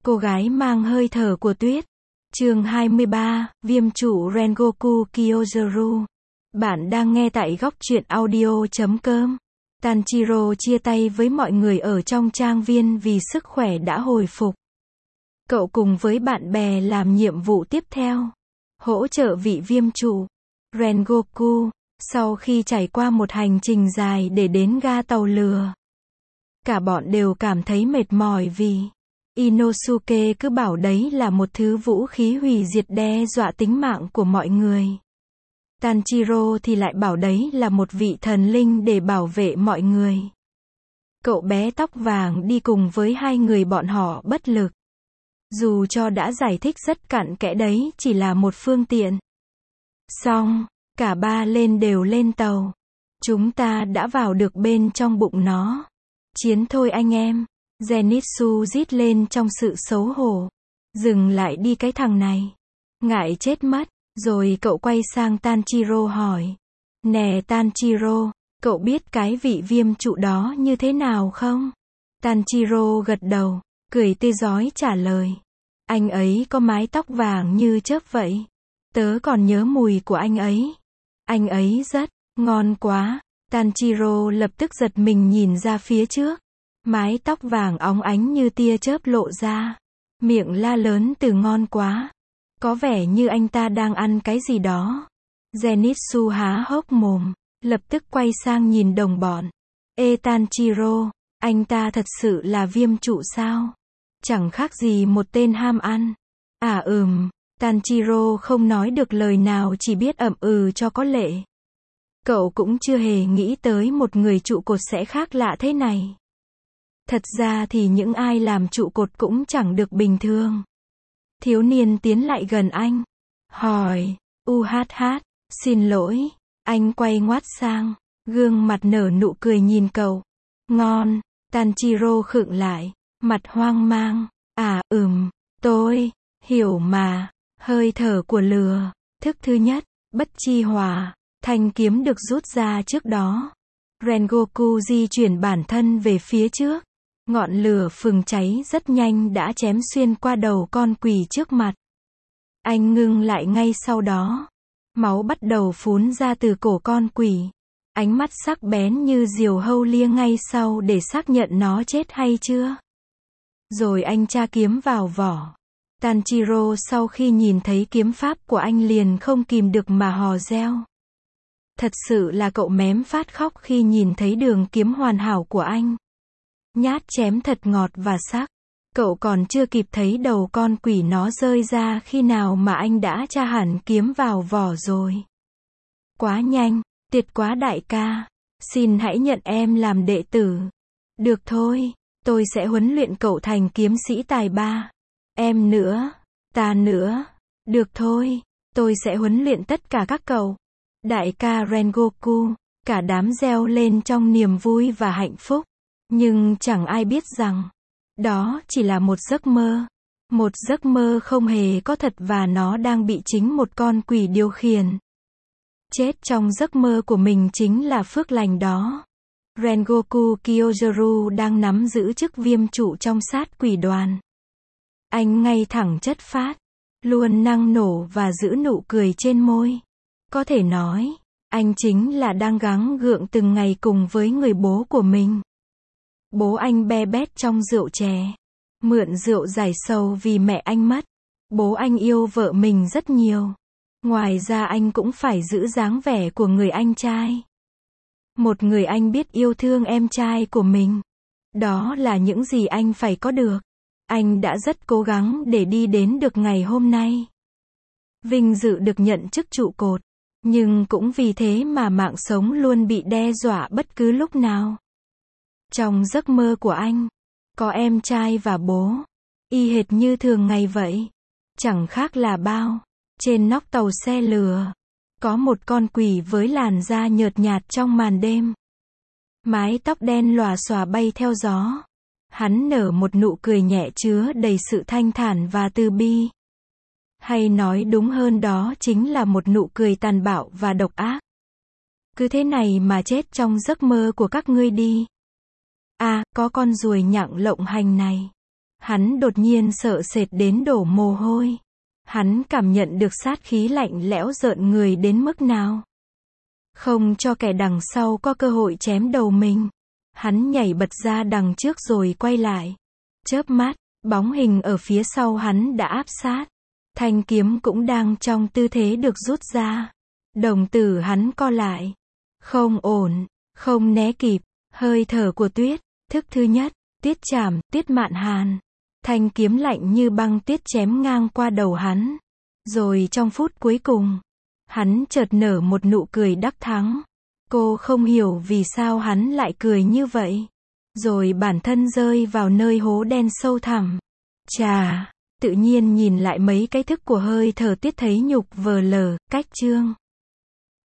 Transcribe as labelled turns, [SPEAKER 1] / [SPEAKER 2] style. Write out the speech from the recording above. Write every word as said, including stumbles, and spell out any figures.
[SPEAKER 1] Cô gái mang hơi thở của tuyết. Chương hai mươi ba, Viêm trụ Rengoku Kyozaru. Bạn đang nghe tại góc truyện audio chấm com. Tanjiro chia tay với mọi người ở trong trang viên vì sức khỏe đã hồi phục. Cậu cùng với bạn bè làm nhiệm vụ tiếp theo. Hỗ trợ vị viêm trụ Rengoku, sau khi trải qua một hành trình dài để đến ga tàu lửa. Cả bọn đều cảm thấy mệt mỏi vì Inosuke cứ bảo đấy là một thứ vũ khí hủy diệt đe dọa tính mạng của mọi người. Tanjiro thì lại bảo đấy là một vị thần linh để bảo vệ mọi người. Cậu bé tóc vàng đi cùng với hai người bọn họ bất lực. Dù cho đã giải thích rất cặn kẽ đấy chỉ là một phương tiện. Xong, cả ba lên đều lên tàu. Chúng ta đã vào được bên trong bụng nó. Chiến thôi anh em. Zenitsu rít lên trong sự xấu hổ. Dừng lại đi cái thằng này. Ngại chết mất. Rồi cậu quay sang Tanjiro hỏi. Nè Tanjiro, cậu biết cái vị viêm trụ đó như thế nào không? Tanjiro gật đầu, cười tươi rói trả lời. Anh ấy có mái tóc vàng như chớp vậy. Tớ còn nhớ mùi của anh ấy. Anh ấy rất ngon quá. Tanjiro lập tức giật mình nhìn ra phía trước. Mái tóc vàng óng ánh như tia chớp lộ ra. Miệng la lớn từ ngon quá. Có vẻ như anh ta đang ăn cái gì đó. Zenitsu há hốc mồm, lập tức quay sang nhìn đồng bọn. Ê Tanjiro, anh ta thật sự là viêm trụ sao? Chẳng khác gì một tên ham ăn. À ừm, Tanjiro không nói được lời nào chỉ biết ậm ừ cho có lệ. Cậu cũng chưa hề nghĩ tới một người trụ cột sẽ khác lạ thế này. Thật ra thì những ai làm trụ cột cũng chẳng được bình thường. Thiếu niên tiến lại gần anh. Hỏi, u hát hát, xin lỗi. Anh quay ngoắt sang, gương mặt nở nụ cười nhìn cậu. Ngon, Tanjiro khựng lại, mặt hoang mang. À ừm, tôi, hiểu mà. Hơi thở của lửa, thức thứ nhất, bất chi hòa, thanh kiếm được rút ra trước đó. Rengoku di chuyển bản thân về phía trước. Ngọn lửa phừng cháy rất nhanh đã chém xuyên qua đầu con quỷ trước mặt. Anh ngưng lại ngay sau đó. Máu bắt đầu phún ra từ cổ con quỷ. Ánh mắt sắc bén như diều hâu lia ngay sau để xác nhận nó chết hay chưa. Rồi anh tra kiếm vào vỏ. Tanjiro sau khi nhìn thấy kiếm pháp của anh liền không kìm được mà hò reo. Thật sự là cậu mém phát khóc khi nhìn thấy đường kiếm hoàn hảo của anh. Nhát chém thật ngọt và sắc. Cậu còn chưa kịp thấy đầu con quỷ nó rơi ra khi nào mà anh đã tra hẳn kiếm vào vỏ rồi. Quá nhanh, tuyệt quá đại ca. Xin hãy nhận em làm đệ tử. Được thôi, tôi sẽ huấn luyện cậu thành kiếm sĩ tài ba. Em nữa, ta nữa. Được thôi, tôi sẽ huấn luyện tất cả các cậu. Đại ca Rengoku, cả đám reo lên trong niềm vui và hạnh phúc. Nhưng chẳng ai biết rằng, đó chỉ là một giấc mơ. Một giấc mơ không hề có thật và nó đang bị chính một con quỷ điều khiển. Chết trong giấc mơ của mình chính là phước lành đó. Rengoku Kyozaru đang nắm giữ chức viêm trụ trong sát quỷ đoàn. Anh ngay thẳng chất phát, luôn năng nổ và giữ nụ cười trên môi. Có thể nói, anh chính là đang gắng gượng từng ngày cùng với người bố của mình. Bố anh be bét trong rượu chè. Mượn rượu giải sầu vì mẹ anh mất. Bố anh yêu vợ mình rất nhiều. Ngoài ra anh cũng phải giữ dáng vẻ của người anh trai. Một người anh biết yêu thương em trai của mình. Đó là những gì anh phải có được. Anh đã rất cố gắng để đi đến được ngày hôm nay. Vinh dự được nhận chức trụ cột. Nhưng cũng vì thế mà mạng sống luôn bị đe dọa bất cứ lúc nào. Trong giấc mơ của anh, có em trai và bố, y hệt như thường ngày vậy. Chẳng khác là bao. Trên nóc tàu xe lửa, có một con quỷ với làn da nhợt nhạt trong màn đêm. Mái tóc đen lòa xòa bay theo gió. Hắn nở một nụ cười nhẹ chứa đầy sự thanh thản và từ bi. Hay nói đúng hơn đó chính là một nụ cười tàn bạo và độc ác. Cứ thế này mà chết trong giấc mơ của các ngươi đi. À, có con ruồi nhặng lộng hành này. Hắn đột nhiên sợ sệt đến đổ mồ hôi. Hắn cảm nhận được sát khí lạnh lẽo rợn người đến mức nào. Không cho kẻ đằng sau có cơ hội chém đầu mình. Hắn nhảy bật ra đằng trước rồi quay lại. Chớp mắt, bóng hình ở phía sau hắn đã áp sát. Thanh kiếm cũng đang trong tư thế được rút ra. Đồng tử hắn co lại. Không ổn, không né kịp. Hơi thở của Tuyết, thức thứ nhất, Tiết Trảm, Tiết Mạn Hàn. Thanh kiếm lạnh như băng tiết chém ngang qua đầu hắn. Rồi trong phút cuối cùng, hắn chợt nở một nụ cười đắc thắng. Cô không hiểu vì sao hắn lại cười như vậy. Rồi bản thân rơi vào nơi hố đen sâu thẳm. Chà, tự nhiên nhìn lại mấy cái thức của hơi thở Tiết thấy nhục vờ lờ, cách chương.